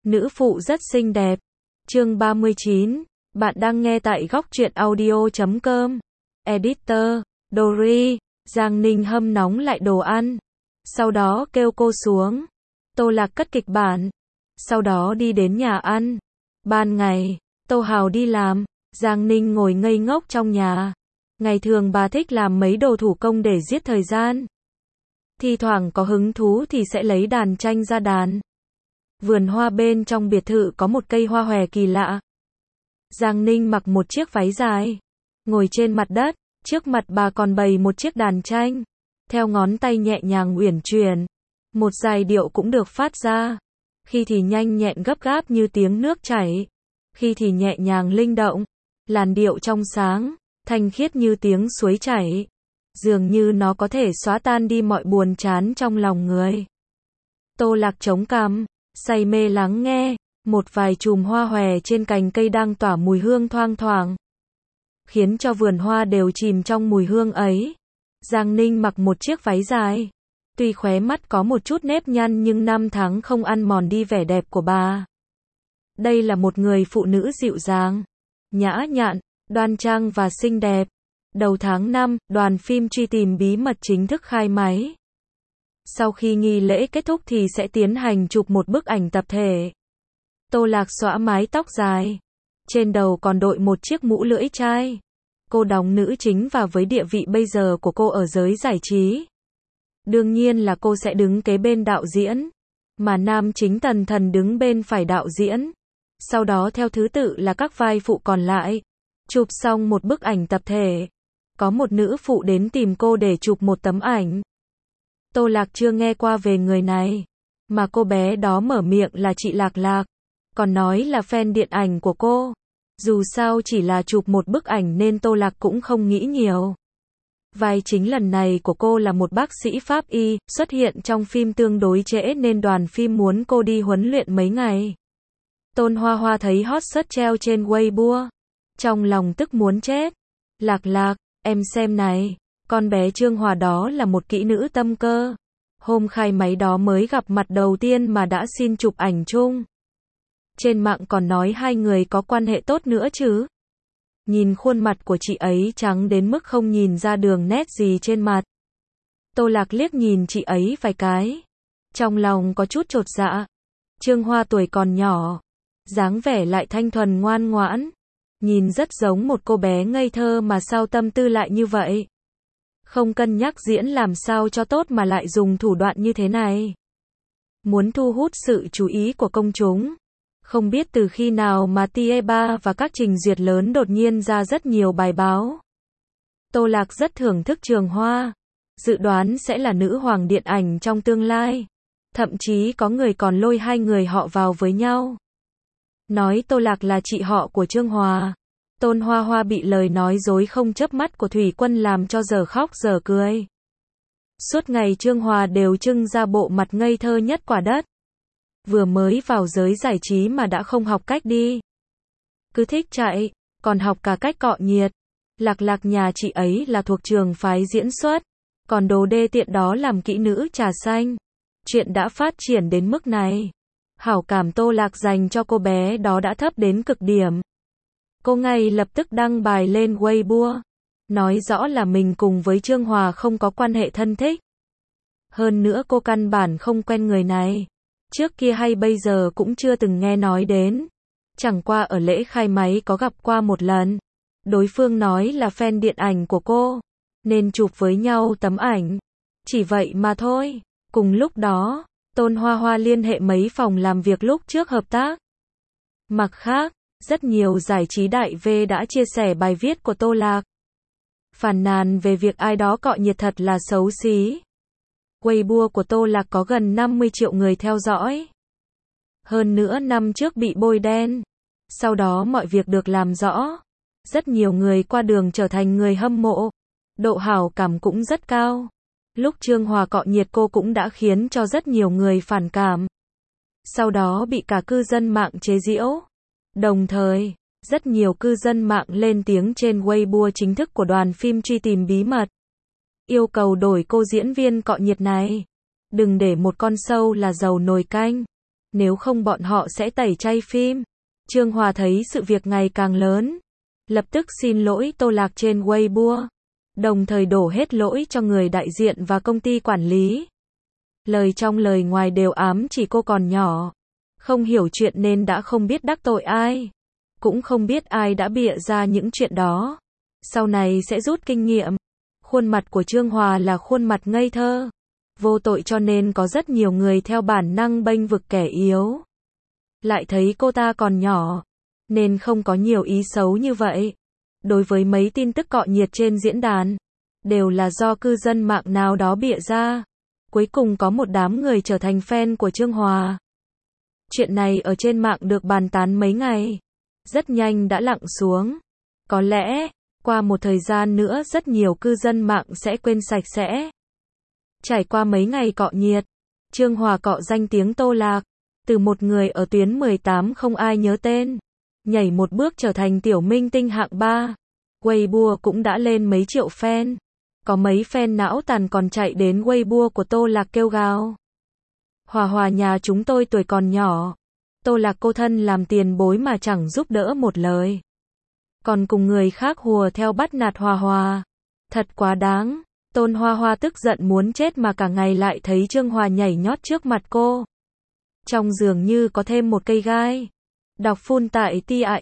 Nữ phụ rất xinh đẹp. Chương 39. Bạn đang nghe tại góc truyện audio.com. Editor, Dory. Giang Ninh hâm nóng lại đồ ăn. Sau đó kêu cô xuống. Tô Lạc cất kịch bản. Sau đó đi đến nhà ăn. Ban ngày, Tô Hào đi làm. Giang Ninh ngồi ngây ngốc trong nhà. Ngày thường bà thích làm mấy đồ thủ công để giết thời gian. Thi thoảng có hứng thú thì sẽ lấy đàn tranh ra đàn. Vườn hoa bên trong biệt thự có một cây hoa hòe kỳ lạ. Giang Ninh mặc một chiếc váy dài, ngồi trên mặt đất, trước mặt bà còn bày một chiếc đàn tranh. Theo ngón tay nhẹ nhàng uyển chuyển, một giai điệu cũng được phát ra. Khi thì nhanh nhẹn gấp gáp như tiếng nước chảy, khi thì nhẹ nhàng linh động, làn điệu trong sáng, thanh khiết như tiếng suối chảy. Dường như nó có thể xóa tan đi mọi buồn chán trong lòng người. Tô Lạc chống cằm, say mê lắng nghe, một vài chùm hoa hòe trên cành cây đang tỏa mùi hương thoang thoảng, khiến cho vườn hoa đều chìm trong mùi hương ấy. Giang Ninh mặc một chiếc váy dài, tuy khóe mắt có một chút nếp nhăn nhưng năm tháng không ăn mòn đi vẻ đẹp của bà. Đây là một người phụ nữ dịu dàng, nhã nhặn, đoan trang và xinh đẹp. Đầu tháng 5, đoàn phim Truy tìm bí mật chính thức khai máy. Sau khi nghi lễ kết thúc thì sẽ tiến hành chụp một bức ảnh tập thể. Tô Lạc xõa mái tóc dài, trên đầu còn đội một chiếc mũ lưỡi chai. Cô đóng nữ chính và với địa vị bây giờ của cô ở giới giải trí, đương nhiên là cô sẽ đứng kế bên đạo diễn, mà nam chính Tần Thần đứng bên phải đạo diễn. Sau đó theo thứ tự là các vai phụ còn lại. Chụp xong một bức ảnh tập thể, có một nữ phụ đến tìm cô để chụp một tấm ảnh. Tô Lạc chưa nghe qua về người này, mà cô bé đó mở miệng là chị Lạc Lạc, còn nói là fan điện ảnh của cô. Dù sao chỉ là chụp một bức ảnh nên Tô Lạc cũng không nghĩ nhiều. Vai chính lần này của cô là một bác sĩ pháp y, xuất hiện trong phim tương đối trễ nên đoàn phim muốn cô đi huấn luyện mấy ngày. Tôn Hoa Hoa thấy hot search treo trên Weibo, trong lòng tức muốn chết. Lạc Lạc, em xem này, con bé Trương Hòa đó là một kỹ nữ tâm cơ. Hôm khai máy đó mới gặp mặt đầu tiên mà đã xin chụp ảnh chung. Trên mạng còn nói hai người có quan hệ tốt nữa chứ. Nhìn khuôn mặt của chị ấy trắng đến mức không nhìn ra đường nét gì trên mặt. Tô Lạc liếc nhìn chị ấy vài cái, trong lòng có chút chột dạ. Trương Hoa tuổi còn nhỏ, dáng vẻ lại thanh thuần ngoan ngoãn, nhìn rất giống một cô bé ngây thơ mà sao tâm tư lại như vậy. Không cân nhắc diễn làm sao cho tốt mà lại dùng thủ đoạn như thế này. Muốn thu hút sự chú ý của công chúng. Không biết từ khi nào mà TE3 và các trình duyệt lớn đột nhiên ra rất nhiều bài báo. Tô Lạc rất thưởng thức Trường Hoa, dự đoán sẽ là nữ hoàng điện ảnh trong tương lai. Thậm chí có người còn lôi hai người họ vào với nhau, nói Tô Lạc là chị họ của Trương Hòa. Tôn Hoa Hoa bị lời nói dối không chớp mắt của Thủy Quân làm cho giờ khóc giờ cười. Suốt ngày Trương Hòa đều trưng ra bộ mặt ngây thơ nhất quả đất. Vừa mới vào giới giải trí mà đã không học cách đi, cứ thích chạy, còn học cả cách cọ nhiệt. Lạc Lạc nhà chị ấy là thuộc trường phái diễn xuất, còn đồ đê tiện đó làm kỹ nữ trà xanh. Chuyện đã phát triển đến mức này, hảo cảm Tô Lạc dành cho cô bé đó đã thấp đến cực điểm. Cô ngay lập tức đăng bài lên Weibo, nói rõ là mình cùng với Trương Hòa không có quan hệ thân thích. Hơn nữa cô căn bản không quen người này, trước kia hay bây giờ cũng chưa từng nghe nói đến. Chẳng qua ở lễ khai máy có gặp qua một lần. Đối phương nói là fan điện ảnh của cô, nên chụp với nhau tấm ảnh. Chỉ vậy mà thôi. Cùng lúc đó, Tôn Hoa Hoa liên hệ mấy phòng làm việc lúc trước hợp tác. Mặt khác, rất nhiều giải trí đại V đã chia sẻ bài viết của Tô Lạc, phàn nàn về việc ai đó cọ nhiệt thật là xấu xí. Weibo của Tô Lạc có gần 50 triệu người theo dõi. Hơn nữa năm trước bị bôi đen. Sau đó mọi việc được làm rõ. Rất nhiều người qua đường trở thành người hâm mộ. Độ hảo cảm cũng rất cao. Lúc Trương Hòa cọ nhiệt cô cũng đã khiến cho rất nhiều người phản cảm. Sau đó bị cả cư dân mạng chế giễu. Đồng thời, rất nhiều cư dân mạng lên tiếng trên Weibo chính thức của đoàn phim Truy tìm bí mật, yêu cầu đổi cô diễn viên cọ nhiệt này. Đừng để một con sâu là dầu nồi canh. nếu không bọn họ sẽ tẩy chay phim. Trương Hòa thấy sự việc ngày càng lớn, lập tức xin lỗi Tô Lạc trên Weibo, đồng thời đổ hết lỗi cho người đại diện và công ty quản lý. Lời trong lời ngoài đều ám chỉ cô còn nhỏ, không hiểu chuyện nên đã không biết đắc tội ai, cũng không biết ai đã bịa ra những chuyện đó. Sau này sẽ rút kinh nghiệm. Khuôn mặt của Trương Hòa là khuôn mặt ngây thơ, vô tội cho nên có rất nhiều người theo bản năng bênh vực kẻ yếu. Lại thấy cô ta còn nhỏ, nên không có nhiều ý xấu như vậy. Đối với mấy tin tức cọ nhiệt trên diễn đàn, đều là do cư dân mạng nào đó bịa ra. Cuối cùng có một đám người trở thành fan của Trương Hòa. Chuyện này ở trên mạng được bàn tán mấy ngày, rất nhanh đã lặng xuống. Có lẽ, qua một thời gian nữa rất nhiều cư dân mạng sẽ quên sạch sẽ. Trải qua mấy ngày cọ nhiệt, Trương Hòa cọ danh tiếng Tô Lạc, từ một người ở tuyến 18 không ai nhớ tên, nhảy một bước trở thành tiểu minh tinh hạng 3. Weibo cũng đã lên mấy triệu fan. Có mấy fan não tàn còn chạy đến Weibo của Tô Lạc kêu gào. Hòa Hòa nhà chúng tôi tuổi còn nhỏ, Tô Lạc cô thân làm tiền bối mà chẳng giúp đỡ một lời, còn cùng người khác hùa theo bắt nạt Hòa Hòa. Thật quá đáng. Tôn Hoa Hoa tức giận muốn chết mà cả ngày lại thấy Trương Hòa nhảy nhót trước mặt cô. Trong dường như có thêm một cây gai. Đọc full tại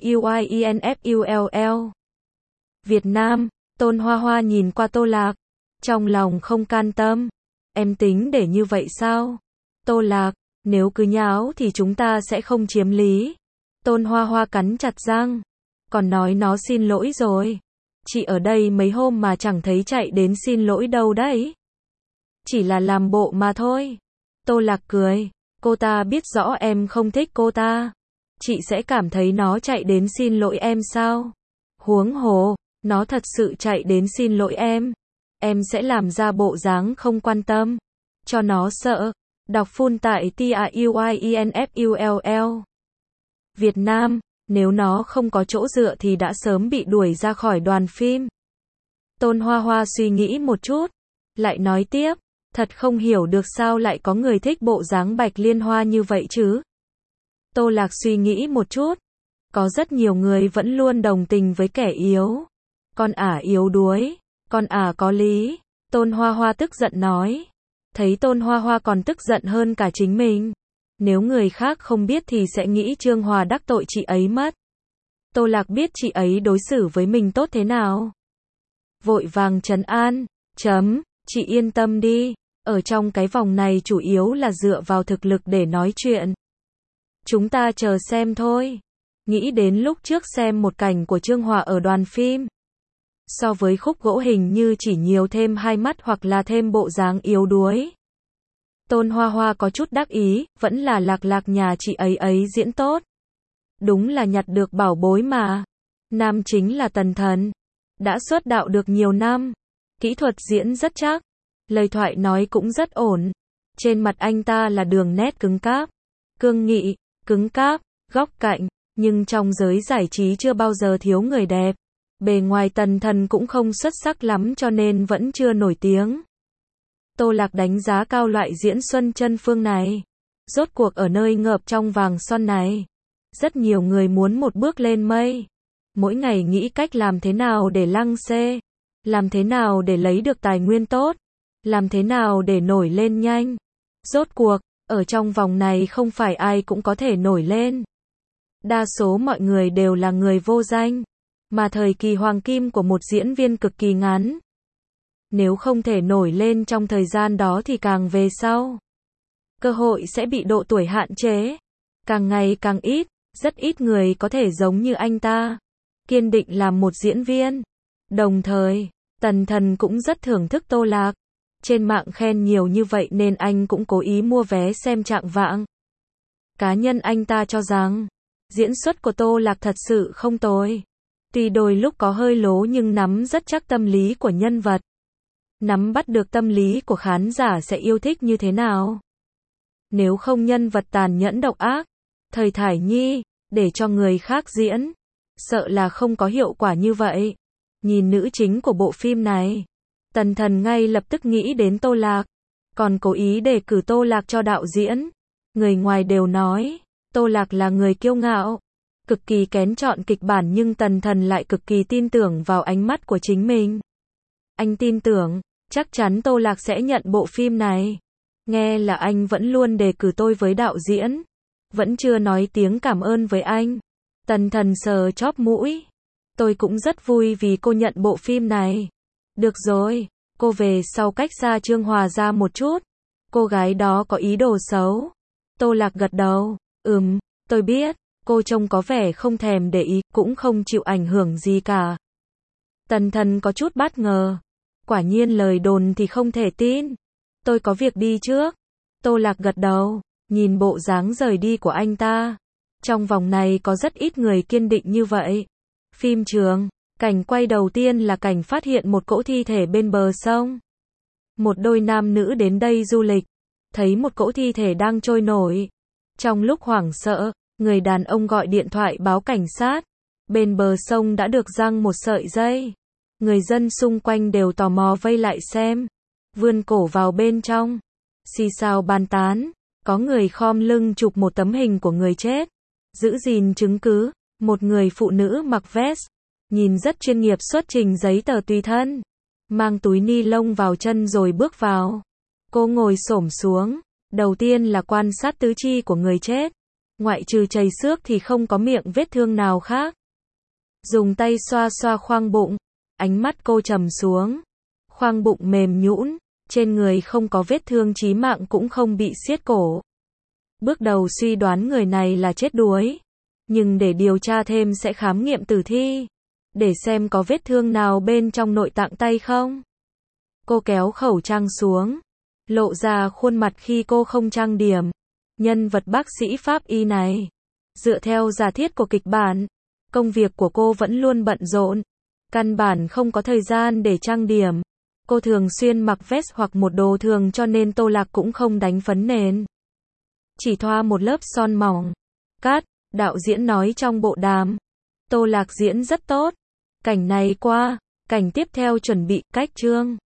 TAUIENFULL. Việt Nam, Tôn Hoa Hoa nhìn qua Tô Lạc, trong lòng không can tâm. Em tính để như vậy sao? Tô Lạc, nếu cứ nháo thì chúng ta sẽ không chiếm lý. Tôn Hoa Hoa cắn chặt răng, còn nói nó xin lỗi rồi. Chị ở đây mấy hôm mà chẳng thấy chạy đến xin lỗi đâu đấy. Chỉ là làm bộ mà thôi. Tô Lạc cười, cô ta biết rõ em không thích cô ta. Chị sẽ cảm thấy nó chạy đến xin lỗi em sao? Huống hồ, nó thật sự chạy đến xin lỗi em sẽ làm ra bộ dáng không quan tâm, cho nó sợ. Đọc full tại TAUIENFULL. Việt Nam, nếu nó không có chỗ dựa thì đã sớm bị đuổi ra khỏi đoàn phim. Tôn Hoa Hoa suy nghĩ một chút, lại nói tiếp, thật không hiểu được sao lại có người thích bộ dáng Bạch Liên Hoa như vậy chứ. Tô Lạc suy nghĩ một chút, có rất nhiều người vẫn luôn đồng tình với kẻ yếu. Con ả yếu đuối, con ả có lý. Tôn Hoa Hoa tức giận nói. Thấy Tôn Hoa Hoa còn tức giận hơn cả chính mình. Nếu người khác không biết thì sẽ nghĩ Trương Hòa đắc tội chị ấy mất. Tô Lạc biết chị ấy đối xử với mình tốt thế nào. Vội vàng trấn an, chị yên tâm đi, ở trong cái vòng này chủ yếu là dựa vào thực lực để nói chuyện. Chúng ta chờ xem thôi. Nghĩ đến lúc trước xem một cảnh của Trương Hòa ở đoàn phim. So với khúc gỗ hình như chỉ nhiều thêm hai mắt hoặc là thêm bộ dáng yếu đuối. Tôn Hoa Hoa có chút đắc ý, vẫn là Lạc Lạc nhà chị ấy diễn tốt. Đúng là nhặt được bảo bối mà. Nam chính là Tần Thần. Đã xuất đạo được nhiều năm. Kỹ thuật diễn rất chắc. Lời thoại nói cũng rất ổn. Trên mặt anh ta là đường nét cứng cáp, cương nghị, cứng cáp, góc cạnh. Nhưng trong giới giải trí chưa bao giờ thiếu người đẹp. Bề ngoài Tần Thần cũng không xuất sắc lắm cho nên vẫn chưa nổi tiếng. Tô Lạc đánh giá cao loại diễn Xuân Chân Phương này. Rốt cuộc ở nơi ngợp trong vàng son này, rất nhiều người muốn một bước lên mây. Mỗi ngày nghĩ cách làm thế nào để lăng xê, làm thế nào để lấy được tài nguyên tốt, làm thế nào để nổi lên nhanh. Rốt cuộc, ở trong vòng này không phải ai cũng có thể nổi lên. Đa số mọi người đều là người vô danh, mà thời kỳ hoàng kim của một diễn viên cực kỳ ngắn. Nếu không thể nổi lên trong thời gian đó thì càng về sau, cơ hội sẽ bị độ tuổi hạn chế. Càng ngày càng ít, rất ít người có thể giống như anh ta, kiên định làm một diễn viên. Đồng thời, Tần Thần cũng rất thưởng thức Tô Lạc. Trên mạng khen nhiều như vậy nên anh cũng cố ý mua vé xem trạng vạng. Cá nhân anh ta cho rằng, diễn xuất của Tô Lạc thật sự không tồi. Tuy đôi lúc có hơi lố nhưng nắm rất chắc tâm lý của nhân vật. Nắm bắt được tâm lý của khán giả sẽ yêu thích như thế nào. Nếu không nhân vật tàn nhẫn độc ác, thời thải nhi, để cho người khác diễn, sợ là không có hiệu quả như vậy. Nhìn nữ chính của bộ phim này, Tần Thần ngay lập tức nghĩ đến Tô Lạc, còn cố ý đề cử Tô Lạc cho đạo diễn. Người ngoài đều nói, Tô Lạc là người kiêu ngạo, cực kỳ kén chọn kịch bản nhưng Tần Thần lại cực kỳ tin tưởng vào ánh mắt của chính mình. Anh tin tưởng, chắc chắn Tô Lạc sẽ nhận bộ phim này. Nghe là anh vẫn luôn đề cử tôi với đạo diễn. Vẫn chưa nói tiếng cảm ơn với anh. Tần Thần sờ chóp mũi. Tôi cũng rất vui vì cô nhận bộ phim này. Được rồi, cô về sau cách xa Trương Hòa ra một chút. Cô gái đó có ý đồ xấu. Tô Lạc gật đầu. Tôi biết. Cô trông có vẻ không thèm để ý, cũng không chịu ảnh hưởng gì cả. Tần Thần có chút bất ngờ. Quả nhiên lời đồn thì không thể tin. Tôi có việc đi trước. Tô Lạc gật đầu, nhìn bộ dáng rời đi của anh ta. Trong vòng này có rất ít người kiên định như vậy. Phim trường, cảnh quay đầu tiên là cảnh phát hiện một cỗ thi thể bên bờ sông. Một đôi nam nữ đến đây du lịch, thấy một cỗ thi thể đang trôi nổi. Trong lúc hoảng sợ, người đàn ông gọi điện thoại báo cảnh sát. Bên bờ sông đã được giăng một sợi dây. Người dân xung quanh đều tò mò vây lại xem, vươn cổ vào bên trong, xì xào bàn tán, có người khom lưng chụp một tấm hình của người chết, giữ gìn chứng cứ, một người phụ nữ mặc vest, nhìn rất chuyên nghiệp xuất trình giấy tờ tùy thân, mang túi ni lông vào chân rồi bước vào. Cô ngồi xổm xuống, đầu tiên là quan sát tứ chi của người chết, ngoại trừ chảy xước thì không có miệng vết thương nào khác. Dùng tay xoa xoa khoang bụng. Ánh mắt cô trầm xuống, khoang bụng mềm nhũn, trên người không có vết thương chí mạng cũng không bị siết cổ. Bước đầu suy đoán người này là chết đuối, nhưng để điều tra thêm sẽ khám nghiệm tử thi, để xem có vết thương nào bên trong nội tạng tay không. Cô kéo khẩu trang xuống, lộ ra khuôn mặt khi cô không trang điểm. Nhân vật bác sĩ pháp y này, dựa theo giả thiết của kịch bản, công việc của cô vẫn luôn bận rộn. Căn bản không có thời gian để trang điểm. Cô thường xuyên mặc vest hoặc một đồ thường cho nên Tô Lạc cũng không đánh phấn nền. Chỉ thoa một lớp son mỏng. Cắt, đạo diễn nói trong bộ đàm. Tô Lạc diễn rất tốt. Cảnh này qua, cảnh tiếp theo chuẩn bị, cách chương.